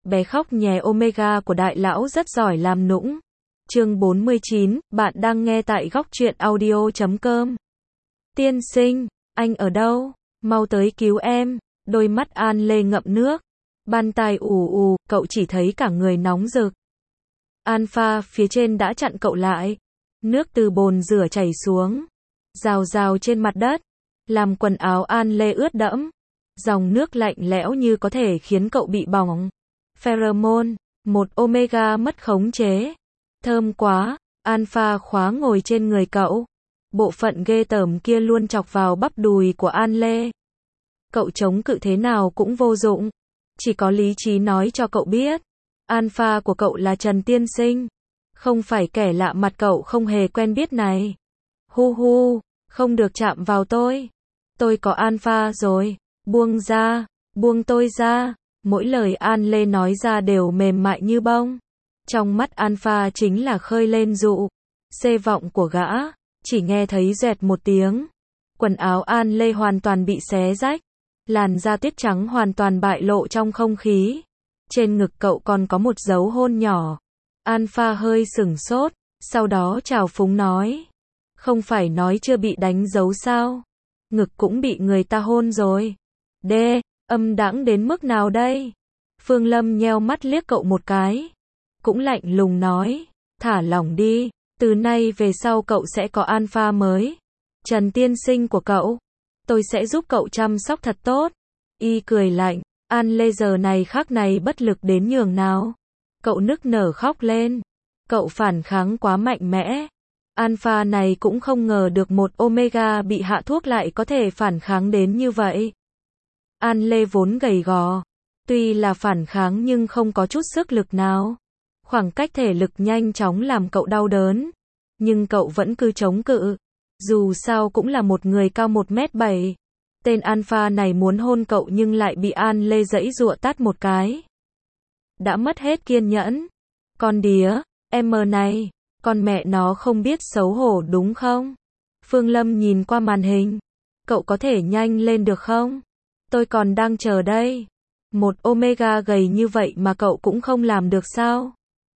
Bé khóc nhè Omega của đại lão rất giỏi làm nũng. Chương 49, bạn đang nghe tại góc truyện audio.com. Tiên sinh, anh ở đâu? Mau tới cứu em. Đôi mắt An Lê ngậm nước. Ban tai ù ù, cậu chỉ thấy cả người nóng rực. Alpha phía trên đã chặn cậu lại. Nước từ bồn rửa chảy xuống, rào rào trên mặt đất, làm quần áo An Lê ướt đẫm. Dòng nước lạnh lẽo như có thể khiến cậu bị bỏng. Pheromone, một Omega mất khống chế. Thơm quá, Alpha khóa ngồi trên người cậu. Bộ phận ghê tởm kia luôn chọc vào bắp đùi của An Lê. Cậu chống cự thế nào cũng vô dụng. Chỉ có lý trí nói cho cậu biết. Alpha của cậu là Trần Tiên Sinh. Không phải kẻ lạ mặt cậu không hề quen biết này. Hu hu, không được chạm vào tôi. Tôi có Alpha rồi. Buông ra, buông tôi ra. Mỗi lời An Lê nói ra đều mềm mại như bông. Trong mắt Alpha chính là khơi lên dụ. Xê vọng của gã, chỉ nghe thấy dẹt một tiếng. Quần áo An Lê hoàn toàn bị xé rách. Làn da tuyết trắng hoàn toàn bại lộ trong không khí. Trên ngực cậu còn có một dấu hôn nhỏ. Alpha hơi sửng sốt, sau đó trào phúng nói. Không phải nói chưa bị đánh dấu sao? Ngực cũng bị người ta hôn rồi. Đê, âm đãng đến mức nào đây? Phương Lâm nheo mắt liếc cậu một cái. Cũng lạnh lùng nói. Thả lỏng đi, từ nay về sau cậu sẽ có Alpha mới. Trần Tiên Sinh của cậu. Tôi sẽ giúp cậu chăm sóc thật tốt. Y cười lạnh. An Lê giờ này khắc này bất lực đến nhường nào. Cậu nức nở khóc lên. Cậu phản kháng quá mạnh mẽ. Alpha này cũng không ngờ được một Omega bị hạ thuốc lại có thể phản kháng đến như vậy. An Lê vốn gầy gò. Tuy là phản kháng nhưng không có chút sức lực nào. Khoảng cách thể lực nhanh chóng làm cậu đau đớn. Nhưng cậu vẫn cứ chống cự. Dù sao cũng là một người cao 1m7. Tên Alpha này muốn hôn cậu nhưng lại bị An Lê giãy giụa tát một cái. Đã mất hết kiên nhẫn. Con đía, em mờ này, con mẹ nó không biết xấu hổ đúng không? Phương Lâm nhìn qua màn hình. Cậu có thể nhanh lên được không? Tôi còn đang chờ đây. Một Omega gầy như vậy mà cậu cũng không làm được sao?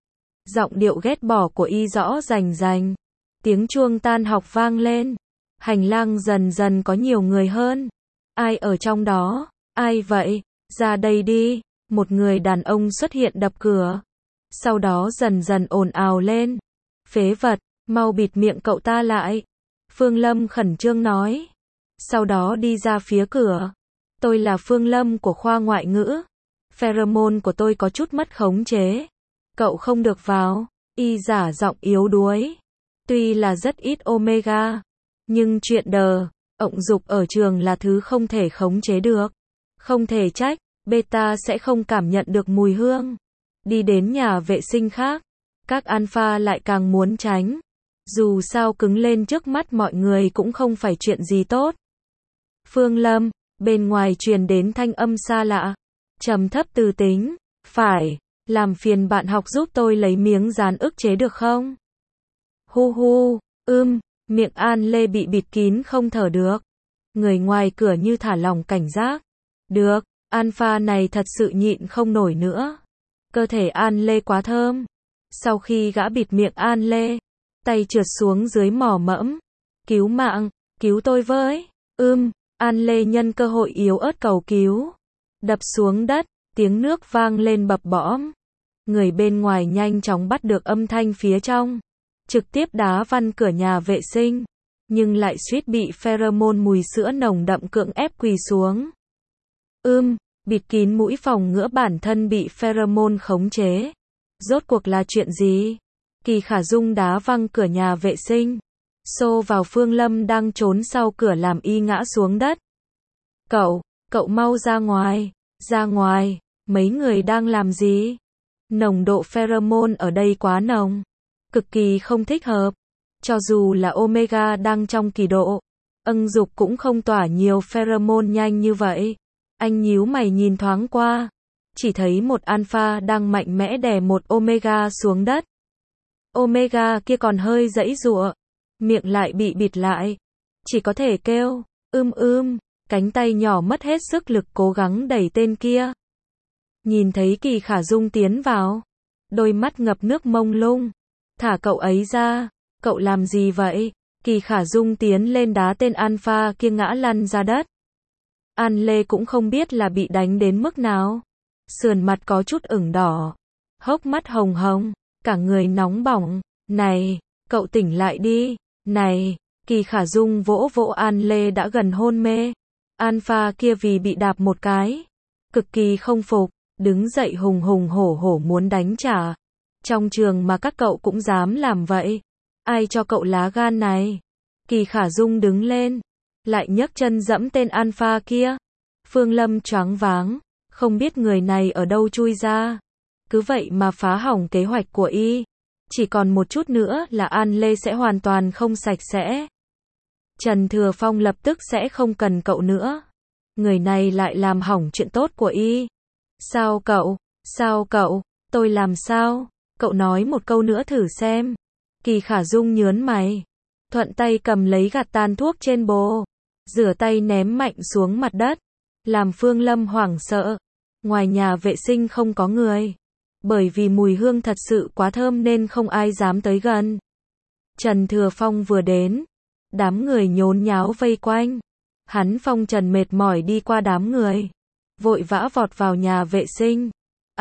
Giọng điệu ghét bỏ của Y rõ rành rành. Tiếng chuông tan học vang lên. Hành lang dần dần có nhiều người hơn. Ai ở trong đó? Ai vậy? Ra đây đi. Một người đàn ông xuất hiện đập cửa. Sau đó dần dần ồn ào lên. Phế vật, mau bịt miệng cậu ta lại. Phương Lâm khẩn trương nói. Sau đó đi ra phía cửa. Tôi là Phương Lâm của khoa ngoại ngữ. Pheromone của tôi có chút mất khống chế. Cậu không được vào. Y giả giọng yếu đuối. Tuy là rất ít Omega. Nhưng chuyện ộng dục ở trường là thứ không thể khống chế được. Không thể trách, beta sẽ không cảm nhận được mùi hương. Đi đến nhà vệ sinh khác, các Alpha lại càng muốn tránh. Dù sao cứng lên trước mắt mọi người cũng không phải chuyện gì tốt. Phương Lâm, bên ngoài truyền đến thanh âm xa lạ, trầm thấp từ tính. Phải, làm phiền bạn học giúp tôi lấy miếng dán ức chế được không? Hu hu, miệng An Lê bị bịt kín không thở được. Người ngoài cửa như thả lỏng cảnh giác. Được, Alpha này thật sự nhịn không nổi nữa. Cơ thể An Lê quá thơm. Sau khi gã bịt miệng An Lê, tay trượt xuống dưới mỏ mẫm. Cứu mạng, cứu tôi với. An Lê nhân cơ hội yếu ớt cầu cứu. Đập xuống đất, tiếng nước vang lên bập bõm. Người bên ngoài nhanh chóng bắt được âm thanh phía trong. Trực tiếp đá văng cửa nhà vệ sinh. Nhưng lại suýt bị pheromone mùi sữa nồng đậm cưỡng ép quỳ xuống. Bịt kín mũi phòng ngừa bản thân bị pheromone khống chế. Rốt cuộc là chuyện gì? Kỳ Khả Dung đá văng cửa nhà vệ sinh. Xô vào Phương Lâm đang trốn sau cửa làm Y ngã xuống đất. Cậu mau ra ngoài, mấy người đang làm gì? Nồng độ pheromone ở đây quá nồng. Cực kỳ không thích hợp. Cho dù là Omega đang trong kỳ độ, dục cũng không tỏa nhiều pheromone nhanh như vậy. Anh nhíu mày nhìn thoáng qua, chỉ thấy một Alpha đang mạnh mẽ đè một Omega xuống đất. Omega kia còn hơi giãy giụa, miệng lại bị bịt lại, chỉ có thể kêu, cánh tay nhỏ mất hết sức lực cố gắng đẩy tên kia. Nhìn thấy Kỳ Khả Dung tiến vào, đôi mắt ngập nước mông lung. Thả cậu ấy ra, cậu làm gì vậy? Kỳ Khả Dung tiến lên đá tên Alpha kia ngã lăn ra đất. An Lê cũng không biết là bị đánh đến mức nào. Sườn mặt có chút ửng đỏ, hốc mắt hồng hồng, cả người nóng bỏng. Này, cậu tỉnh lại đi. Này, Kỳ Khả Dung vỗ vỗ An Lê đã gần hôn mê. Alpha kia vì bị đạp một cái, cực kỳ không phục, đứng dậy hùng hùng hổ hổ muốn đánh trả. Trong trường mà các cậu cũng dám làm vậy. Ai cho cậu lá gan này? Kỳ Khả Dung đứng lên, lại nhấc chân dẫm tên Alpha kia. Phương Lâm choáng váng, không biết người này ở đâu chui ra. Cứ vậy mà phá hỏng kế hoạch của y. Chỉ còn một chút nữa là An Lê sẽ hoàn toàn không sạch sẽ. Trần Thừa Phong lập tức sẽ không cần cậu nữa. Người này lại làm hỏng chuyện tốt của y. Sao cậu? Sao cậu? Tôi làm sao? Cậu nói một câu nữa thử xem. Kỳ Khả Dung nhớn mày, thuận tay cầm lấy gạt tàn thuốc trên bồ, rửa tay ném mạnh xuống mặt đất, làm Phương Lâm hoảng sợ. Ngoài nhà vệ sinh không có người, bởi vì mùi hương thật sự quá thơm nên không ai dám tới gần. Trần Thừa Phong vừa đến, đám người nhốn nháo vây quanh. Hắn phong trần mệt mỏi đi qua đám người, vội vã vọt vào nhà vệ sinh.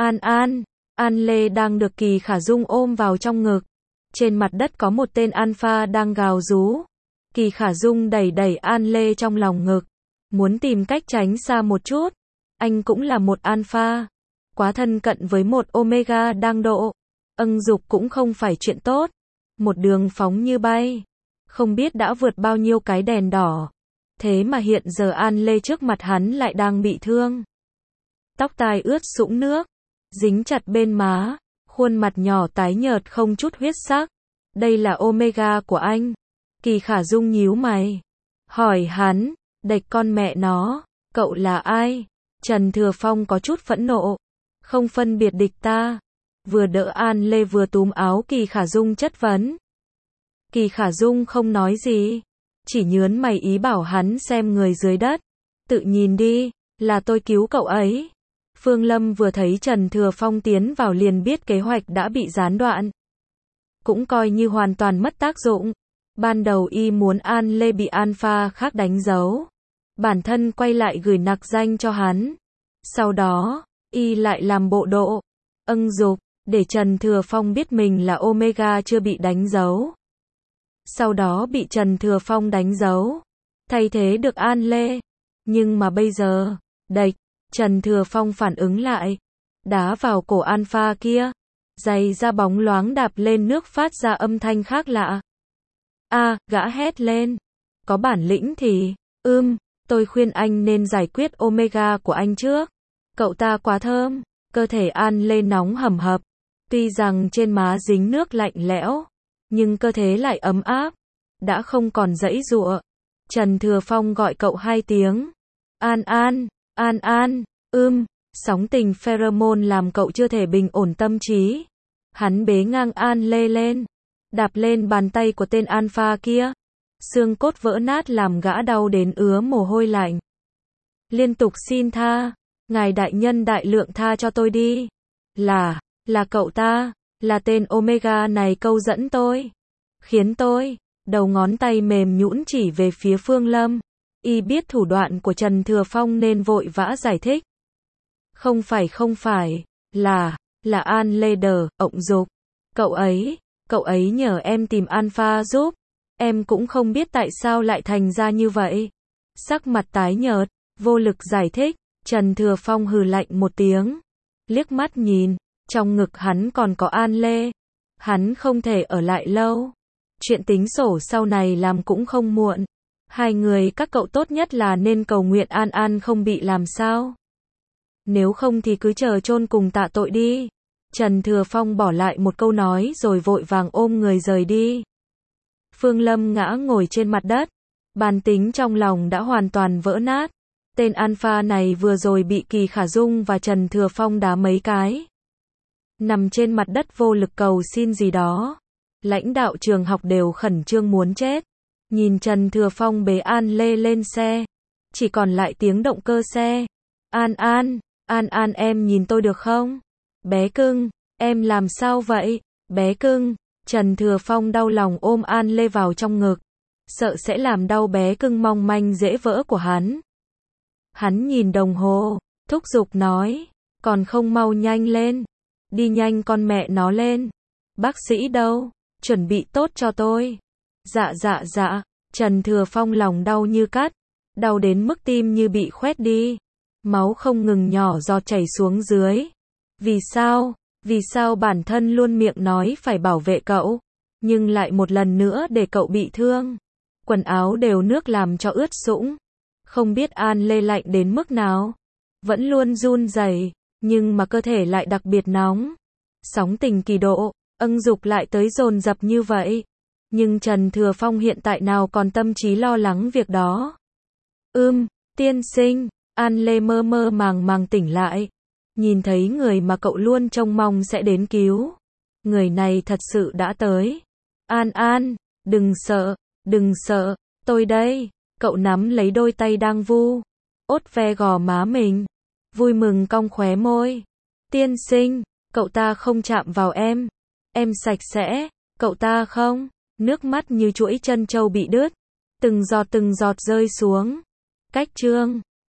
An Lê đang được Kỳ Khả Dung ôm vào trong ngực. Trên mặt đất có một tên Alpha đang gào rú. Kỳ Khả Dung đẩy đẩy An Lê trong lòng ngực, muốn tìm cách tránh xa một chút. Anh cũng là một Alpha, quá thân cận với một Omega đang độ. Âng dục cũng không phải chuyện tốt. Một đường phóng như bay, không biết đã vượt bao nhiêu cái đèn đỏ. Thế mà hiện giờ An Lê trước mặt hắn lại đang bị thương. Tóc tai ướt sũng nước, dính chặt bên má, khuôn mặt nhỏ tái nhợt không chút huyết sắc. Đây là Omega của anh. Kỳ Khả Dung nhíu mày, hỏi hắn, địch con mẹ nó, cậu là ai? Trần Thừa Phong có chút phẫn nộ, không phân biệt địch ta. Vừa đỡ An Lê vừa túm áo Kỳ Khả Dung chất vấn. Kỳ Khả Dung không nói gì, chỉ nhớn mày ý bảo hắn xem người dưới đất. Tự nhìn đi, là tôi cứu cậu ấy. Phương Lâm vừa thấy Trần Thừa Phong tiến vào liền biết kế hoạch đã bị gián đoạn. Cũng coi như hoàn toàn mất tác dụng. Ban đầu y muốn An Lê bị Alpha khác đánh dấu. Bản thân quay lại gửi nặc danh cho hắn. Sau đó, y lại làm bộ độ âng dục, để Trần Thừa Phong biết mình là Omega chưa bị đánh dấu. Sau đó bị Trần Thừa Phong đánh dấu, thay thế được An Lê. Nhưng mà bây giờ, địch, Trần Thừa Phong phản ứng lại, đá vào cổ Alpha kia, giày da bóng loáng đạp lên nước phát ra âm thanh khác lạ. Gã hét lên, có bản lĩnh thì, tôi khuyên anh nên giải quyết Omega của anh trước. Cậu ta quá thơm. Cơ thể An Lê nóng hầm hập, tuy rằng trên má dính nước lạnh lẽo, nhưng cơ thể lại ấm áp, đã không còn giãy giụa. Trần Thừa Phong gọi cậu 2 tiếng. An, sóng tình pheromone làm cậu chưa thể bình ổn tâm trí. Hắn bế ngang An Lê lên, đạp lên bàn tay của tên Alpha kia. Xương cốt vỡ nát làm gã đau đến ứa mồ hôi lạnh. Liên tục xin tha, ngài đại nhân đại lượng tha cho tôi đi. Là cậu ta, là tên Omega này câu dẫn tôi, khiến tôi, đầu ngón tay mềm nhũn chỉ về phía Phương Lâm. Y biết thủ đoạn của Trần Thừa Phong nên vội vã giải thích. Không phải, là An Lê đờ, ộng dục. Cậu ấy nhờ em tìm Alpha giúp. Em cũng không biết tại sao lại thành ra như vậy. Sắc mặt tái nhợt, vô lực giải thích. Trần Thừa Phong hừ lạnh một tiếng, liếc mắt nhìn, trong ngực hắn còn có An Lê. Hắn không thể ở lại lâu. Chuyện tính sổ sau này làm cũng không muộn. Hai người các cậu tốt nhất là nên cầu nguyện An không bị làm sao. Nếu không thì cứ chờ chôn cùng tạ tội đi. Trần Thừa Phong bỏ lại một câu nói rồi vội vàng ôm người rời đi. Phương Lâm ngã ngồi trên mặt đất, bản tính trong lòng đã hoàn toàn vỡ nát. Tên Alpha này vừa rồi bị Kỳ Khả Dung và Trần Thừa Phong đá mấy cái, nằm trên mặt đất vô lực cầu xin gì đó. Lãnh đạo trường học đều khẩn trương muốn chết. Nhìn Trần Thừa Phong bế An Lê lên xe, chỉ còn lại tiếng động cơ xe. An An em nhìn tôi được không? Bé cưng, em làm sao vậy? Bé cưng, Trần Thừa Phong đau lòng ôm An Lê vào trong ngực, sợ sẽ làm đau bé cưng mong manh dễ vỡ của hắn. Hắn nhìn đồng hồ, thúc giục nói, còn không mau nhanh lên, đi nhanh con mẹ nó lên. Bác sĩ đâu? Chuẩn bị tốt cho tôi. Dạ dạ dạ, Trần Thừa Phong lòng đau như cắt, đau đến mức tim như bị khoét đi. Máu không ngừng nhỏ giọt chảy xuống dưới. Vì sao? Vì sao bản thân luôn miệng nói phải bảo vệ cậu, nhưng lại một lần nữa để cậu bị thương. Quần áo đều nước làm cho ướt sũng. Không biết An Lê lạnh đến mức nào. Vẫn luôn run rẩy, nhưng mà cơ thể lại đặc biệt nóng. Sóng tình kỳ độ, âng dục lại tới dồn dập như vậy. Nhưng Trần Thừa Phong hiện tại nào còn tâm trí lo lắng việc đó. Tiên sinh, An Lê mơ mơ màng màng tỉnh lại. Nhìn thấy người mà cậu luôn trông mong sẽ đến cứu. Người này thật sự đã tới. An An, đừng sợ, tôi đây. Cậu nắm lấy đôi tay đang ốt ve gò má mình. Vui mừng cong khóe môi. Tiên sinh, cậu ta không chạm vào em. Em sạch sẽ, cậu ta không. Nước mắt như chuỗi chân trâu bị đứt. Từng giọt rơi xuống. Cách chương